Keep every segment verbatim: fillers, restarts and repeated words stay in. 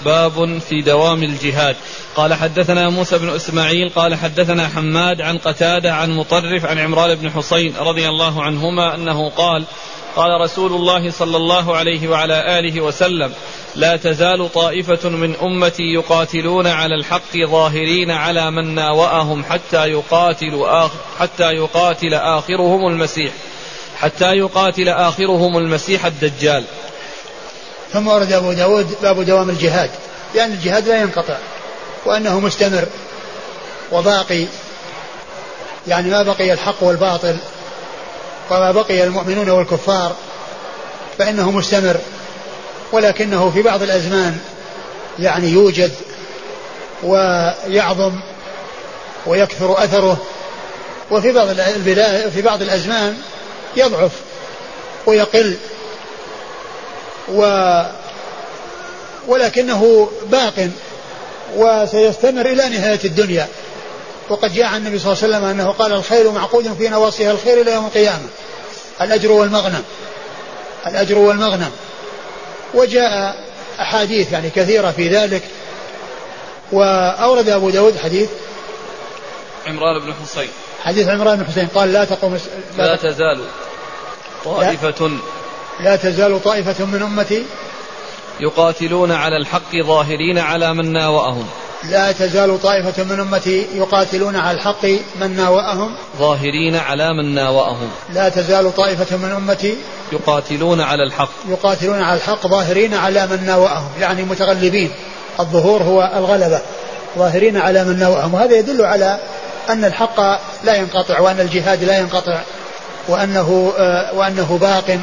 باب في دوام الجهاد. قال حدثنا موسى بن إسماعيل قال حدثنا حماد عن قتادة عن مطرف عن عمران بن حسين رضي الله عنهما أنه قال قال رسول الله صلى الله عليه وعلى آله وسلم لا تزال طائفة من أمتي يقاتلون على الحق ظاهرين على من ناوأهم حتى يقاتل آخر حتى يقاتل آخرهم المسيح حتى يقاتل آخرهم المسيح الدجال. ثم ورد أبو داود باب دوام الجهاد، لأن يعني الجهاد لا ينقطع وأنه مستمر وباقي، يعني ما بقي الحق والباطل وما بقي المؤمنون والكفار فإنه مستمر، ولكنه في بعض الأزمان يعني يوجد ويعظم ويكثر أثره، وفي بعض في بعض الأزمان يضعف ويقل، و ولكنه باق وسيستمر إلى نهاية الدنيا. وقد جاء عن النبي صلى الله عليه وسلم أنه قال الخير معقود في نواصيها الخير إلى يوم القيامة، الأجر والمغنم الأجر والمغنم. وجاء أحاديث يعني كثيرة في ذلك. وأورد أبو داود حديث عمران بن حسين حديث عمران بن حسين قال لا تقوم لا, لا تزال طائفة لا, لا تزال طائفة من أمتي يقاتلون على الحق ظاهرين على من ناوأهم لا تزال طائفة من أمتي يقاتلون على الحق من ناوأهم ظاهرين على من ناوأهم لا تزال طائفة من أمتي يقاتلون على الحق يقاتلون على الحق ظاهرين على من ناوأهم، يعني متغلبين، الظهور هو الغلبة، ظاهرين على من ناوأهم. وهذا يدل على أن الحق لا ينقطع وأن الجهاد لا ينقطع وأنه آه وأنه باق،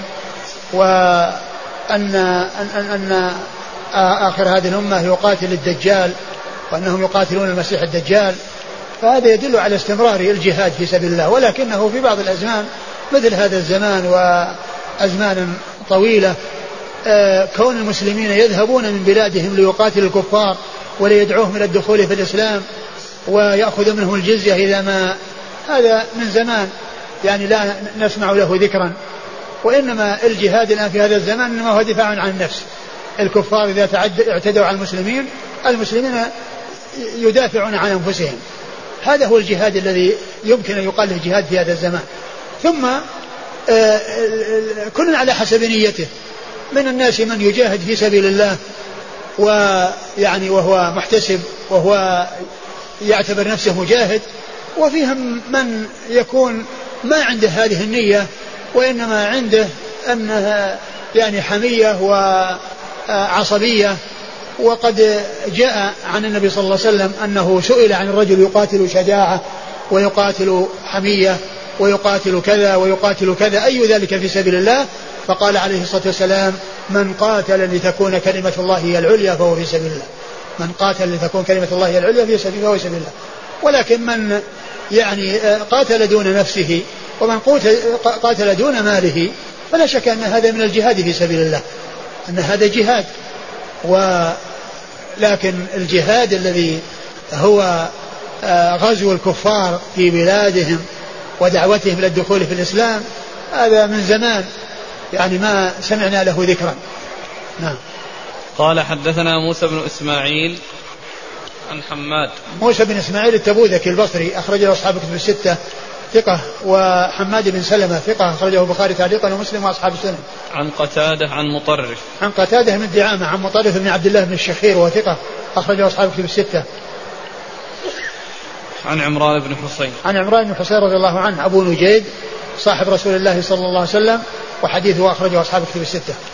وأن أن أن, أن آخر هذه الأمة يقاتل الدجال وأنهم يقاتلون المسيح الدجال. فهذا يدل على استمرار الجهاد في سبيل الله، ولكنه في بعض الأزمان مثل هذا الزمان وأزمان طويلة كون المسلمين يذهبون من بلادهم ليقاتلوا الكفار وليدعوهم إلى الدخول في الإسلام ويأخذ منهم الجزية إذا ما، هذا من زمان يعني لا نسمع له ذكرا. وإنما الجهاد الآن في هذا الزمان إنما هو دفاع عن النفس. الكفار إذا اعتدوا على المسلمين المسلمين يدافعون عن أنفسهم، هذا هو الجهاد الذي يمكن أن يقال له جهاد في هذا الزمان. ثم كل على حسب نيته، من الناس من يجاهد في سبيل الله ويعني وهو محتسب وهو يعتبر نفسه مجاهد، وفيهم من يكون ما عنده هذه النية وإنما عنده أنها يعني حمية وعصبية. وقد جاء عن النبي صلى الله عليه وسلم أنه سئل عن الرجل يقاتل شجاعة ويقاتل حمية ويقاتل كذا ويقاتل كذا أي ذلك في سبيل الله، فقال عليه الصلاة والسلام من قاتل لتكون كلمة الله هي العليا فهو في سبيل الله، من قاتل لتكون كلمة الله هي العليا فهو في سبيل الله. ولكن من يعني قاتل دون نفسه ومن قاتل دون ماله فلا شك أن هذا من الجهاد في سبيل الله، أن هذا جهاد. ولكن الجهاد الذي هو غزو الكفار في بلادهم ودعوتهم إلى الدخول في الإسلام هذا من زمان يعني ما سمعنا له ذكرا. نعم. قال حدثنا موسى بن إسماعيل عن حماد موسى بن إسماعيل التبوذكي البصري أخرجه أصحاب كتب الستة ثقة، وحماد بن سلمة ثقة أخرجه البخاري تعليقا ومسلم وأصحاب السنن. عن قتادة عن مطرف عن قتادة بن دعامة عن مطرف بن عبد الله بن الشخير وثقة أخرجه أصحاب كتب الستة. عن عمران بن حسين عن عمران بن حسين رضي الله عنه أبو نجيد صاحب رسول الله صلى الله عليه وسلم، وحديثه أخرجه أصحاب كتب الستة.